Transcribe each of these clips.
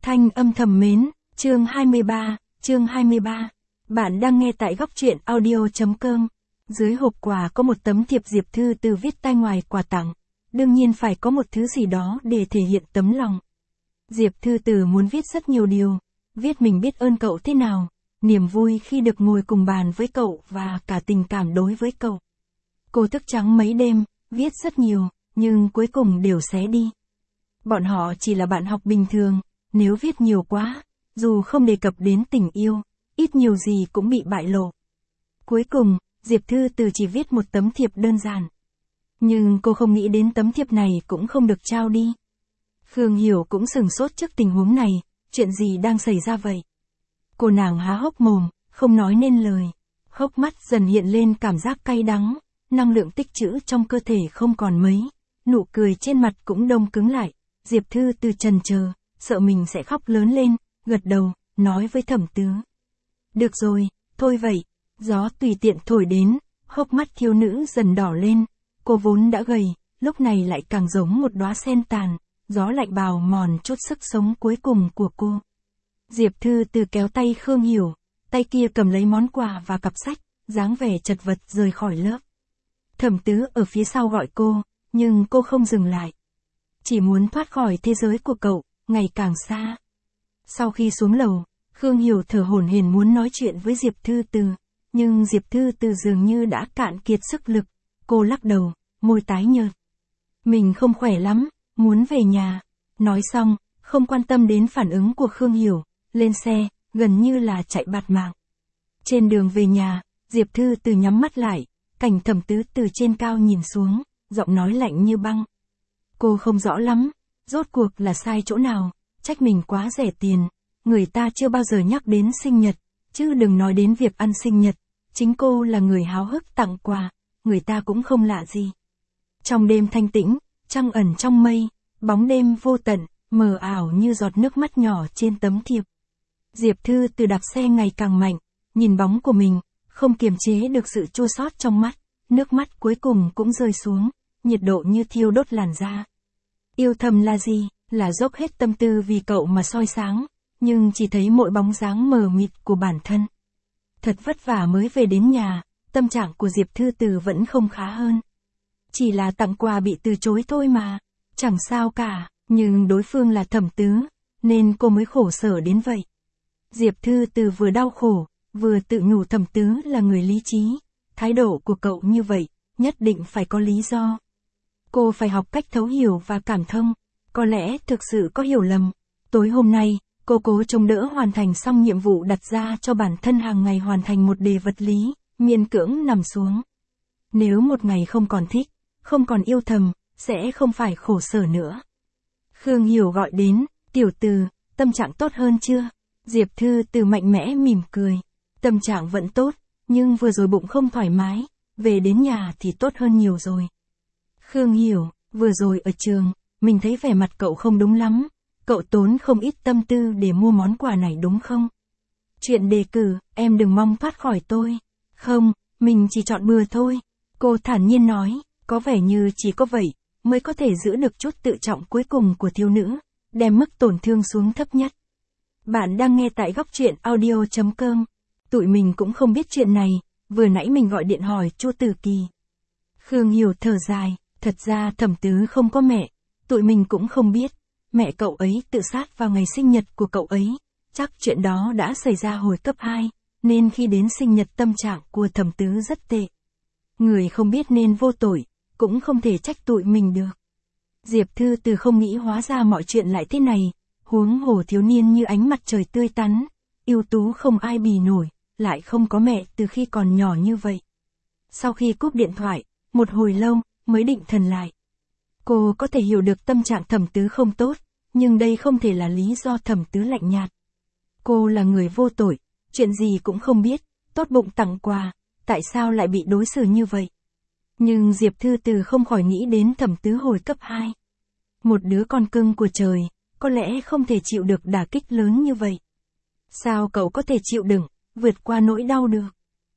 Thanh âm thầm mến, chương 23. Bạn đang nghe tại góc truyện audio.com. Dưới hộp quà có một tấm thiệp Diệp Thư Từ viết tay ngoài quà tặng. Đương nhiên phải có một thứ gì đó để thể hiện tấm lòng. Diệp Thư Từ muốn viết rất nhiều điều. Viết mình biết ơn cậu thế nào, niềm vui khi được ngồi cùng bàn với cậu và cả tình cảm đối với cậu. Cô thức trắng mấy đêm, viết rất nhiều, nhưng cuối cùng đều xé đi. Bọn họ chỉ là bạn học bình thường, nếu viết nhiều quá, dù không đề cập đến tình yêu, ít nhiều gì cũng bị bại lộ. Cuối cùng, Diệp Thư Từ chỉ viết một tấm thiệp đơn giản. Nhưng cô không nghĩ đến tấm thiệp này cũng không được trao đi. Khương Hiểu cũng sửng sốt trước tình huống này, chuyện gì đang xảy ra vậy? Cô nàng há hốc mồm, không nói nên lời. Hốc mắt dần hiện lên cảm giác cay đắng, năng lượng tích trữ trong cơ thể không còn mấy. Nụ cười trên mặt cũng đông cứng lại. Diệp Thư Từ chần chờ, sợ mình sẽ khóc lớn lên, gật đầu, nói với Thẩm Tứ. Được rồi, thôi vậy. Gió tùy tiện thổi đến, hốc mắt thiếu nữ dần đỏ lên. Cô vốn đã gầy, lúc này lại càng giống một đóa sen tàn, gió lạnh bào mòn chút sức sống cuối cùng của cô. Diệp Thư Từ kéo tay Khương Hiểu, tay kia cầm lấy món quà và cặp sách, dáng vẻ chật vật rời khỏi lớp. Thẩm Tứ ở phía sau gọi cô, nhưng cô không dừng lại. Chỉ muốn thoát khỏi thế giới của cậu, ngày càng xa. Sau khi xuống lầu, Khương Hiểu thở hổn hển muốn nói chuyện với Diệp Thư Từ, nhưng Diệp Thư Từ dường như đã cạn kiệt sức lực. Cô lắc đầu, môi tái nhợt. Mình không khỏe lắm, muốn về nhà. Nói xong, không quan tâm đến phản ứng của Khương Hiểu, lên xe, gần như là chạy bạt mạng. Trên đường về nhà, Diệp Thư Từ nhắm mắt lại, cảnh Thẩm Tứ từ trên cao nhìn xuống, giọng nói lạnh như băng. Cô không rõ lắm, rốt cuộc là sai chỗ nào, trách mình quá rẻ tiền, người ta chưa bao giờ nhắc đến sinh nhật, chứ đừng nói đến việc ăn sinh nhật, chính cô là người háo hức tặng quà, người ta cũng không lạ gì. Trong đêm thanh tĩnh, trăng ẩn trong mây, bóng đêm vô tận, mờ ảo như giọt nước mắt nhỏ trên tấm thiệp. Diệp Thư Từ đạp xe ngày càng mạnh, nhìn bóng của mình, không kiềm chế được sự chua xót trong mắt, nước mắt cuối cùng cũng rơi xuống, nhiệt độ như thiêu đốt làn da. Yêu thầm là gì? Là dốc hết tâm tư vì cậu mà soi sáng, nhưng chỉ thấy mỗi bóng dáng mờ mịt của bản thân. Thật vất vả mới về đến nhà, tâm trạng của Diệp Thư Từ vẫn không khá hơn. Chỉ là tặng quà bị từ chối thôi mà, chẳng sao cả, nhưng đối phương là Thẩm Tứ, nên cô mới khổ sở đến vậy. Diệp Thư Từ vừa đau khổ, vừa tự nhủ Thẩm Tứ là người lý trí, thái độ của cậu như vậy, nhất định phải có lý do. Cô phải học cách thấu hiểu và cảm thông, có lẽ thực sự có hiểu lầm. Tối hôm nay, cô cố chống đỡ hoàn thành xong nhiệm vụ đặt ra cho bản thân hàng ngày hoàn thành một đề vật lý, miễn cưỡng nằm xuống. Nếu một ngày không còn thích, không còn yêu thầm, sẽ không phải khổ sở nữa. Khương Hiểu gọi đến, Tiểu Từ, tâm trạng tốt hơn chưa? Diệp Thư Từ mạnh mẽ mỉm cười. Tâm trạng vẫn tốt, nhưng vừa rồi bụng không thoải mái, về đến nhà thì tốt hơn nhiều rồi. Khương Hiểu, vừa rồi ở trường, mình thấy vẻ mặt cậu không đúng lắm. Cậu tốn không ít tâm tư để mua món quà này đúng không? Chuyện đề cử, em đừng mong thoát khỏi tôi. Không, mình chỉ chọn bừa thôi. Cô thản nhiên nói, có vẻ như chỉ có vậy, mới có thể giữ được chút tự trọng cuối cùng của thiếu nữ, đem mức tổn thương xuống thấp nhất. Bạn đang nghe tại góc truyện audio.com. Tụi mình cũng không biết chuyện này, vừa nãy mình gọi điện hỏi Chu Tử Kỳ. Khương Hiểu thở dài, thật ra Thẩm Tứ không có mẹ, tụi mình cũng không biết. Mẹ cậu ấy tự sát vào ngày sinh nhật của cậu ấy, chắc chuyện đó đã xảy ra hồi cấp 2, nên khi đến sinh nhật tâm trạng của Thẩm Tứ rất tệ. Người không biết nên vô tội, cũng không thể trách tụi mình được. Diệp Thư Từ không nghĩ hóa ra mọi chuyện lại thế này, huống hồ thiếu niên như ánh mặt trời tươi tắn, ưu tú không ai bì nổi, lại không có mẹ từ khi còn nhỏ như vậy. Sau khi cúp điện thoại, một hồi lâu, mới định thần lại. Cô có thể hiểu được tâm trạng Thẩm Tứ không tốt, nhưng đây không thể là lý do Thẩm Tứ lạnh nhạt. Cô là người vô tội, chuyện gì cũng không biết, tốt bụng tặng quà, tại sao lại bị đối xử như vậy? Nhưng Diệp Thư Từ không khỏi nghĩ đến Thẩm Tứ hồi cấp 2. Một đứa con cưng của trời, có lẽ không thể chịu được đả kích lớn như vậy. Sao cậu có thể chịu đựng, vượt qua nỗi đau được?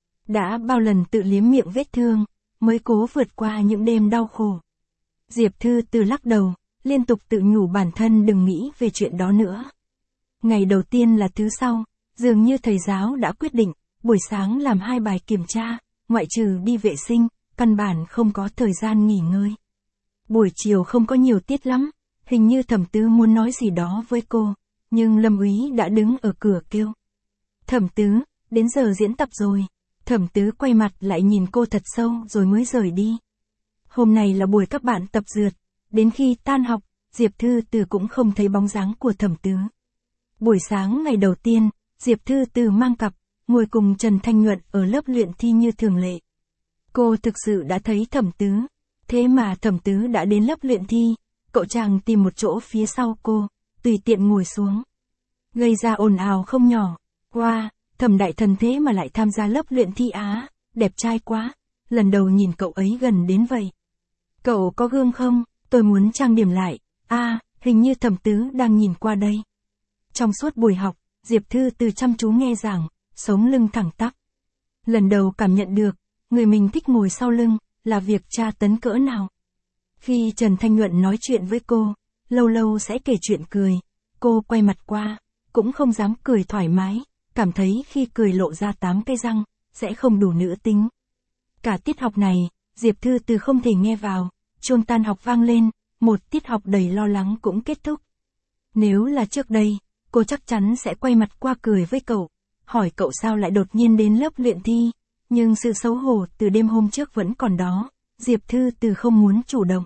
Đã bao lần tự liếm miệng vết thương, mới cố vượt qua những đêm đau khổ. Diệp Thư Từ lắc đầu, liên tục tự nhủ bản thân đừng nghĩ về chuyện đó nữa. Ngày đầu tiên là thứ Sáu, dường như thầy giáo đã quyết định, buổi sáng làm 2 bài kiểm tra, ngoại trừ đi vệ sinh, căn bản không có thời gian nghỉ ngơi. Buổi chiều không có nhiều tiết lắm, hình như Thẩm Tứ muốn nói gì đó với cô, nhưng Lâm Úy đã đứng ở cửa kêu. Thẩm Tứ, đến giờ diễn tập rồi. Thẩm Tứ quay mặt lại nhìn cô thật sâu rồi mới rời đi. Hôm nay là buổi các bạn tập dượt, đến khi tan học, Diệp Thư Từ cũng không thấy bóng dáng của Thẩm Tứ. Buổi sáng ngày đầu tiên, Diệp Thư Từ mang cặp, ngồi cùng Trần Thanh Nhuận ở lớp luyện thi như thường lệ. Cô thực sự đã thấy Thẩm Tứ, thế mà Thẩm Tứ đã đến lớp luyện thi, cậu chàng tìm một chỗ phía sau cô, tùy tiện ngồi xuống. Gây ra ồn ào không nhỏ. Wow, Thẩm đại thần thế mà lại tham gia lớp luyện thi á, đẹp trai quá, lần đầu nhìn cậu ấy gần đến vậy. Cậu có gương không, tôi muốn trang điểm lại, hình như Thẩm Tứ đang nhìn qua đây. Trong suốt buổi học, Diệp Thư Từ chăm chú nghe giảng, sống lưng thẳng tắp. Lần đầu cảm nhận được, người mình thích ngồi sau lưng, là việc tra tấn cỡ nào. Khi Trần Thanh Nhuận nói chuyện với cô, lâu lâu sẽ kể chuyện cười, cô quay mặt qua, cũng không dám cười thoải mái, cảm thấy khi cười lộ ra 8 cái răng, sẽ không đủ nữ tính. Cả tiết học này, Diệp Thư Từ không thể nghe vào, chuông tan học vang lên, một tiết học đầy lo lắng cũng kết thúc. Nếu là trước đây, cô chắc chắn sẽ quay mặt qua cười với cậu, hỏi cậu sao lại đột nhiên đến lớp luyện thi, nhưng sự xấu hổ từ đêm hôm trước vẫn còn đó, Diệp Thư Từ không muốn chủ động.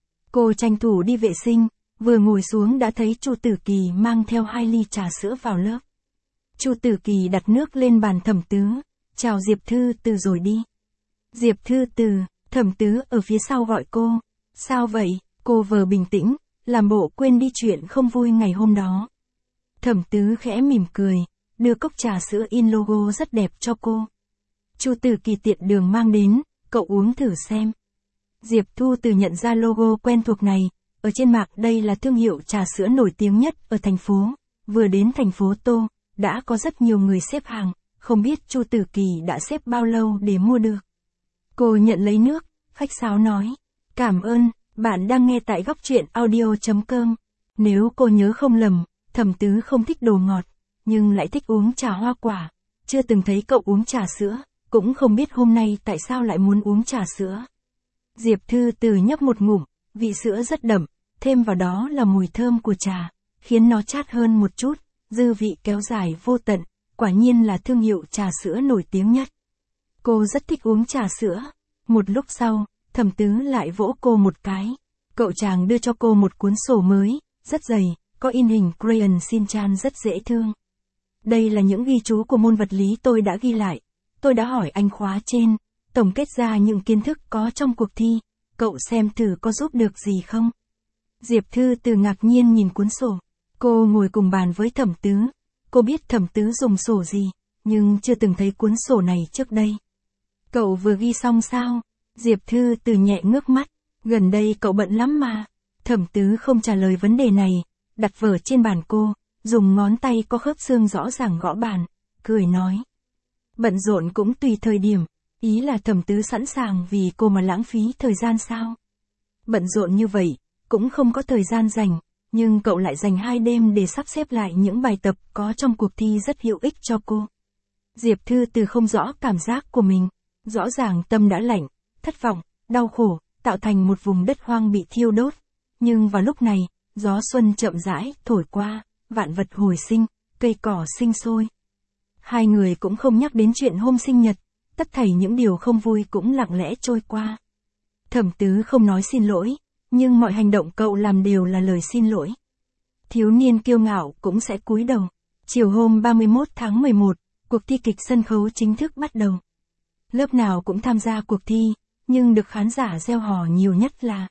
Cô tranh thủ đi vệ sinh, vừa ngồi xuống đã thấy Chu Tử Kỳ mang theo 2 ly trà sữa vào lớp. Chu Tử Kỳ đặt nước lên bàn Thẩm Tứ, chào Diệp Thư Từ rồi đi. Diệp Thư Từ, Thẩm Tứ ở phía sau gọi cô, sao vậy, cô vờ bình tĩnh, làm bộ quên đi chuyện không vui ngày hôm đó. Thẩm Tứ khẽ mỉm cười, đưa cốc trà sữa in logo rất đẹp cho cô. Chu Tử Kỳ tiện đường mang đến, cậu uống thử xem. Diệp Thư Từ nhận ra logo quen thuộc này, ở trên mạng đây là thương hiệu trà sữa nổi tiếng nhất ở thành phố, vừa đến thành phố Tô, đã có rất nhiều người xếp hàng, không biết Chu Tử Kỳ đã xếp bao lâu để mua được. Cô nhận lấy nước, khách sáo nói, cảm ơn, bạn đang nghe tại góc truyện audio.com. Nếu cô nhớ không lầm, Thẩm Tứ không thích đồ ngọt, nhưng lại thích uống trà hoa quả, chưa từng thấy cậu uống trà sữa, cũng không biết hôm nay tại sao lại muốn uống trà sữa. Diệp Thư Từ nhấp một ngụm, vị sữa rất đậm, thêm vào đó là mùi thơm của trà, khiến nó chát hơn một chút, dư vị kéo dài vô tận, quả nhiên là thương hiệu trà sữa nổi tiếng nhất. Cô rất thích uống trà sữa. Một lúc sau, Thẩm Tứ lại vỗ cô một cái. Cậu chàng đưa cho cô một cuốn sổ mới, rất dày, có in hình Crayon Shin-chan rất dễ thương. Đây là những ghi chú của môn vật lý tôi đã ghi lại. Tôi đã hỏi anh khóa trên, tổng kết ra những kiến thức có trong cuộc thi, cậu xem thử có giúp được gì không? Diệp Thư Từ ngạc nhiên nhìn cuốn sổ. Cô ngồi cùng bàn với Thẩm Tứ. Cô biết Thẩm Tứ dùng sổ gì, nhưng chưa từng thấy cuốn sổ này trước đây. Cậu vừa ghi xong sao? Diệp Thư Từ nhẹ ngước mắt. Gần đây cậu bận lắm mà. Thẩm Tứ không trả lời vấn đề này, đặt vở trên bàn cô, dùng ngón tay có khớp xương rõ ràng gõ bàn, cười nói. Bận rộn cũng tùy thời điểm, ý là Thẩm Tứ sẵn sàng vì cô mà lãng phí thời gian sao? Bận rộn như vậy, cũng không có thời gian dành, nhưng cậu lại dành 2 đêm để sắp xếp lại những bài tập có trong cuộc thi rất hữu ích cho cô. Diệp Thư Từ không rõ cảm giác của mình, rõ ràng tâm đã lạnh, thất vọng, đau khổ, tạo thành một vùng đất hoang bị thiêu đốt. Nhưng vào lúc này, gió xuân chậm rãi thổi qua, vạn vật hồi sinh, cây cỏ sinh sôi. Hai người cũng không nhắc đến chuyện hôm sinh nhật, tất thảy những điều không vui cũng lặng lẽ trôi qua. Thẩm Tứ không nói xin lỗi, nhưng mọi hành động cậu làm đều là lời xin lỗi. Thiếu niên kiêu ngạo cũng sẽ cúi đầu. Chiều hôm 31 tháng 11, cuộc thi kịch sân khấu chính thức bắt đầu. Lớp nào cũng tham gia cuộc thi, nhưng được khán giả reo hò nhiều nhất là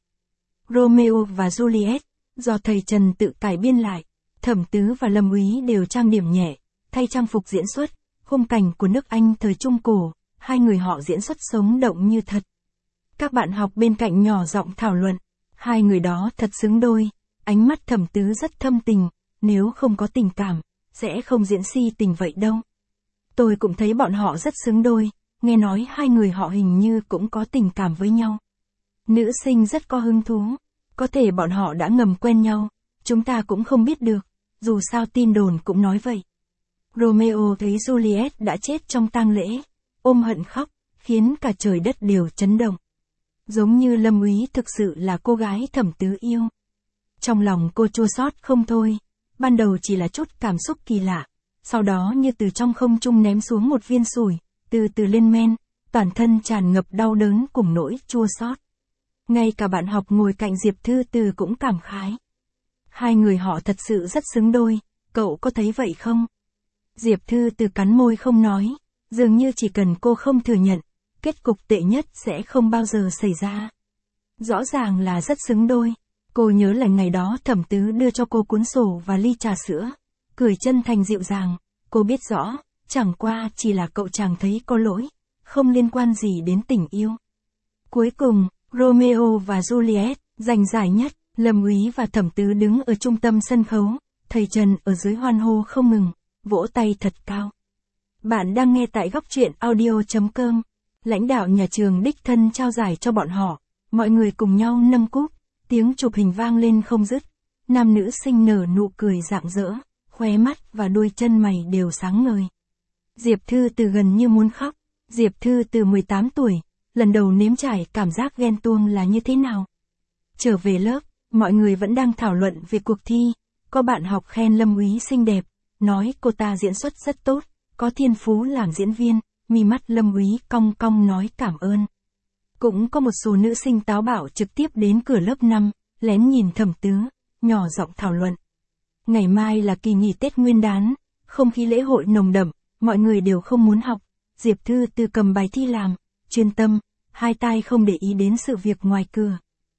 Romeo và Juliet, do thầy Trần tự cải biên lại. Thẩm Tứ và Lâm Úy đều trang điểm nhẹ, thay trang phục diễn xuất, khung cảnh của nước Anh thời Trung Cổ, hai người họ diễn xuất sống động như thật. Các bạn học bên cạnh nhỏ giọng thảo luận, hai người đó thật xứng đôi, ánh mắt Thẩm Tứ rất thâm tình, nếu không có tình cảm, sẽ không diễn si tình vậy đâu. Tôi cũng thấy bọn họ rất xứng đôi, nghe nói hai người họ hình như cũng có tình cảm với nhau. Nữ sinh rất có hứng thú, có thể bọn họ đã ngầm quen nhau, chúng ta cũng không biết được. dù sao tin đồn cũng nói vậy. Romeo thấy Juliet đã chết trong tang lễ, ôm hận khóc, khiến cả trời đất đều chấn động. Giống như Lâm Úy thực sự là cô gái Thẩm Tứ yêu. Trong lòng cô chua xót không thôi, ban đầu chỉ là chút cảm xúc kỳ lạ, sau đó như từ trong không trung ném xuống một viên sủi, từ từ lên men, toàn thân tràn ngập đau đớn cùng nỗi chua xót. Ngay cả bạn học ngồi cạnh Diệp Thư Từ cũng cảm khái. Hai người họ thật sự rất xứng đôi, cậu có thấy vậy không? Diệp Thư Từ cắn môi không nói, dường như chỉ cần cô không thừa nhận, kết cục tệ nhất sẽ không bao giờ xảy ra. Rõ ràng là rất xứng đôi. Cô nhớ là ngày đó Thẩm Tứ đưa cho cô cuốn sổ và ly trà sữa, cười chân thành dịu dàng, cô biết rõ, chẳng qua chỉ là cậu chàng thấy có lỗi, không liên quan gì đến tình yêu. Cuối cùng, Romeo và Juliet giành giải nhất, Lâm Úy và Thẩm Tứ đứng ở trung tâm sân khấu, thầy Trần ở dưới hoan hô không ngừng, vỗ tay thật cao. Bạn đang nghe tại góc truyện audio.com. Lãnh đạo nhà trường đích thân trao giải cho bọn họ, mọi người cùng nhau nâng cúp, tiếng chụp hình vang lên không dứt. Nam nữ sinh nở nụ cười rạng rỡ, khóe mắt và đuôi chân mày đều sáng ngời. Diệp Thư Từ gần như muốn khóc. Diệp Thư Từ 18 tuổi, lần đầu nếm trải cảm giác ghen tuông là như thế nào. Trở về lớp, mọi người vẫn đang thảo luận về cuộc thi, có bạn học khen Lâm Úy xinh đẹp, nói cô ta diễn xuất rất tốt, có thiên phú làm diễn viên, mi mắt Lâm Úy cong cong nói cảm ơn. Cũng có một số nữ sinh táo bạo trực tiếp đến cửa lớp 5, lén nhìn Thẩm Tứ, nhỏ giọng thảo luận. Ngày mai là kỳ nghỉ Tết Nguyên đán, không khí lễ hội nồng đậm, mọi người đều không muốn học. Diệp Thư Từ cầm bài thi làm, chuyên tâm, hai tai không để ý đến sự việc ngoài cửa.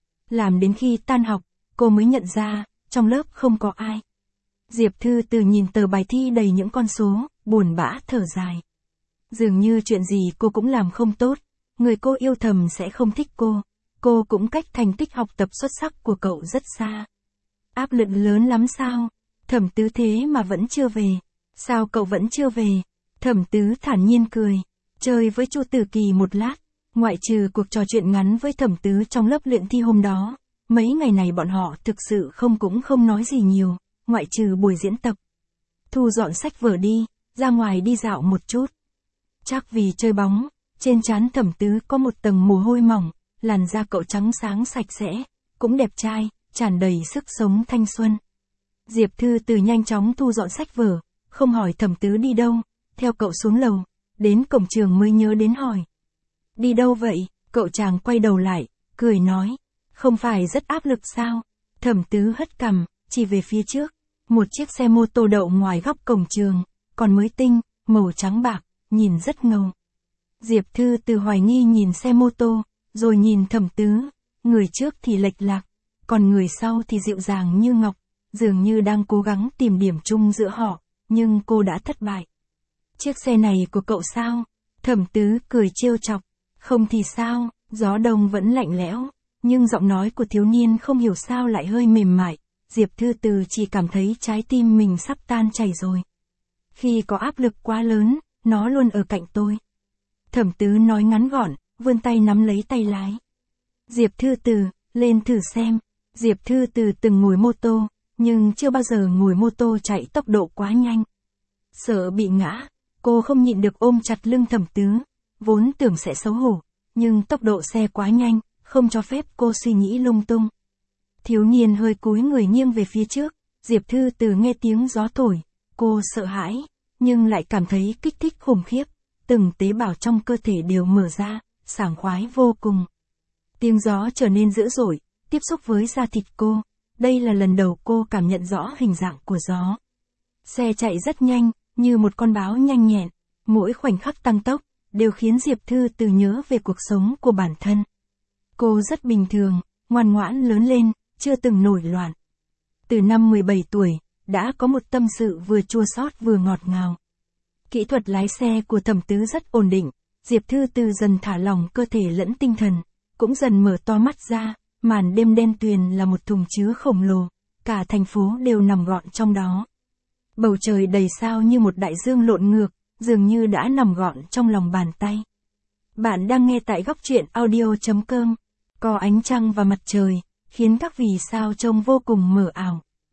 Làm đến khi tan học, cô mới nhận ra, trong lớp không có ai. Diệp Thư Từ nhìn tờ bài thi đầy những con số, buồn bã thở dài. Dường như chuyện gì cô cũng làm không tốt, người cô yêu thầm sẽ không thích cô cũng cách thành tích học tập xuất sắc của cậu rất xa. Áp lực lớn lắm sao? Thẩm Tứ thế mà vẫn chưa về. Sao cậu vẫn chưa về? Thẩm Tứ thản nhiên cười, chơi với Chu Tử Kỳ một lát, ngoại trừ cuộc trò chuyện ngắn với Thẩm Tứ trong lớp luyện thi hôm đó, mấy ngày này bọn họ thực sự cũng không nói gì nhiều, ngoại trừ buổi diễn tập. Thu dọn sách vở đi, ra ngoài đi dạo một chút. Chắc vì chơi bóng, trên trán Thẩm Tứ có một tầng mồ hôi mỏng, làn da cậu trắng sáng sạch sẽ, cũng đẹp trai, tràn đầy sức sống thanh xuân. Diệp Thư Từ nhanh chóng thu dọn sách vở, không hỏi Thẩm Tứ đi đâu, theo cậu xuống lầu, đến cổng trường mới nhớ đến hỏi. Đi đâu vậy? Cậu chàng quay đầu lại, cười nói, không phải rất áp lực sao? Thẩm Tứ hất cằm, chỉ về phía trước, một chiếc xe mô tô đậu ngoài góc cổng trường, còn mới tinh, màu trắng bạc, nhìn rất ngầu. Diệp Thư Từ hoài nghi nhìn xe mô tô, rồi nhìn Thẩm Tứ, người trước thì lệch lạc, còn người sau thì dịu dàng như ngọc, dường như đang cố gắng tìm điểm chung giữa họ, nhưng cô đã thất bại. Chiếc xe này của cậu sao? Thẩm Tứ cười trêu chọc, không thì sao, gió đông vẫn lạnh lẽo, nhưng giọng nói của thiếu niên không hiểu sao lại hơi mềm mại, Diệp Thư Từ chỉ cảm thấy trái tim mình sắp tan chảy rồi. Khi có áp lực quá lớn, nó luôn ở cạnh tôi. Thẩm Tứ nói ngắn gọn, vươn tay nắm lấy tay lái. Diệp Thư Từ, lên thử xem. Diệp Thư Từ từng ngồi mô tô, nhưng chưa bao giờ ngồi mô tô chạy tốc độ quá nhanh. Sợ bị ngã, cô không nhịn được ôm chặt lưng Thẩm Tứ, vốn tưởng sẽ xấu hổ, nhưng tốc độ xe quá nhanh, không cho phép cô suy nghĩ lung tung. Thiếu niên hơi cúi người nghiêng về phía trước, Diệp Thư Từ nghe tiếng gió thổi, cô sợ hãi, nhưng lại cảm thấy kích thích khủng khiếp, từng tế bào trong cơ thể đều mở ra, sảng khoái vô cùng. Tiếng gió trở nên dữ dội, tiếp xúc với da thịt cô, đây là lần đầu cô cảm nhận rõ hình dạng của gió. Xe chạy rất nhanh, như một con báo nhanh nhẹn, mỗi khoảnh khắc tăng tốc, đều khiến Diệp Thư Từ nhớ về cuộc sống của bản thân. Cô rất bình thường, ngoan ngoãn lớn lên, chưa từng nổi loạn. Từ năm 17 tuổi, đã có một tâm sự vừa chua xót vừa ngọt ngào. Kỹ thuật lái xe của Thẩm Tứ rất ổn định, Diệp Thư Từ dần thả lỏng cơ thể lẫn tinh thần, cũng dần mở to mắt ra, màn đêm đen tuyền là một thùng chứa khổng lồ, cả thành phố đều nằm gọn trong đó. Bầu trời đầy sao như một đại dương lộn ngược, dường như đã nằm gọn trong lòng bàn tay. Bạn đang nghe tại góc truyện audio.com, có ánh trăng và mặt trời, khiến các vì sao trông vô cùng mờ ảo.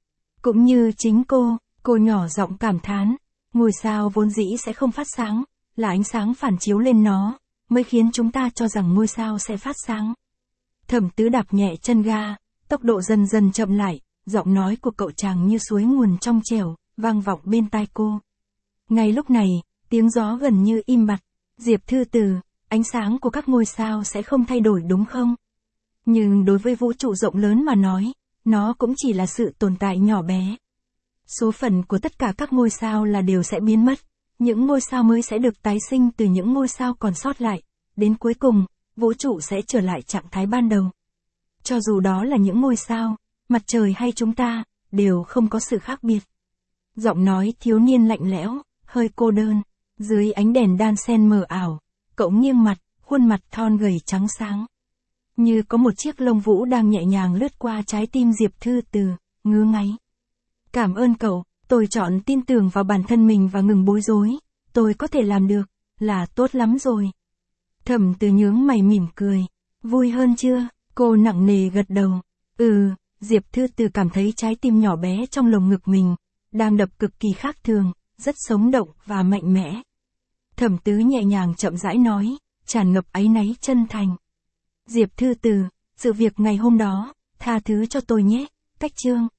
Cũng như chính cô nhỏ giọng cảm thán, ngôi sao vốn dĩ sẽ không phát sáng, là ánh sáng phản chiếu lên nó, mới khiến chúng ta cho rằng ngôi sao sẽ phát sáng. Thẩm Tứ đạp nhẹ chân ga, tốc độ dần dần chậm lại, giọng nói của cậu chàng như suối nguồn trong trẻo, vang vọng bên tai cô. Ngay lúc này, tiếng gió gần như im bặt. Diệp Thư Từ, ánh sáng của các ngôi sao sẽ không thay đổi đúng không? Nhưng đối với vũ trụ rộng lớn mà nói, nó cũng chỉ là sự tồn tại nhỏ bé. Số phận của tất cả các ngôi sao là đều sẽ biến mất. Những ngôi sao mới sẽ được tái sinh từ những ngôi sao còn sót lại. Đến cuối cùng, vũ trụ sẽ trở lại trạng thái ban đầu. Cho dù đó là những ngôi sao, mặt trời hay chúng ta, đều không có sự khác biệt. Giọng nói thiếu niên lạnh lẽo, hơi cô đơn. Dưới ánh đèn đan sen mờ ảo, cậu nghiêng mặt, khuôn mặt thon gầy trắng sáng. Như có một chiếc lông vũ đang nhẹ nhàng lướt qua trái tim Diệp Thư Từ, ngứa ngáy. Cảm ơn cậu, tôi chọn tin tưởng vào bản thân mình và ngừng bối rối. Tôi có thể làm được, là tốt lắm rồi. Thẩm Từ nhướng mày mỉm cười. Vui hơn chưa? Cô nặng nề gật đầu. Diệp Thư Từ cảm thấy trái tim nhỏ bé trong lồng ngực mình, đang đập cực kỳ khác thường, rất sống động và mạnh mẽ. Thẩm Tứ nhẹ nhàng chậm rãi nói, tràn ngập áy náy chân thành. Diệp Thư Từ, sự việc ngày hôm đó, tha thứ cho tôi nhé, Cách Chương.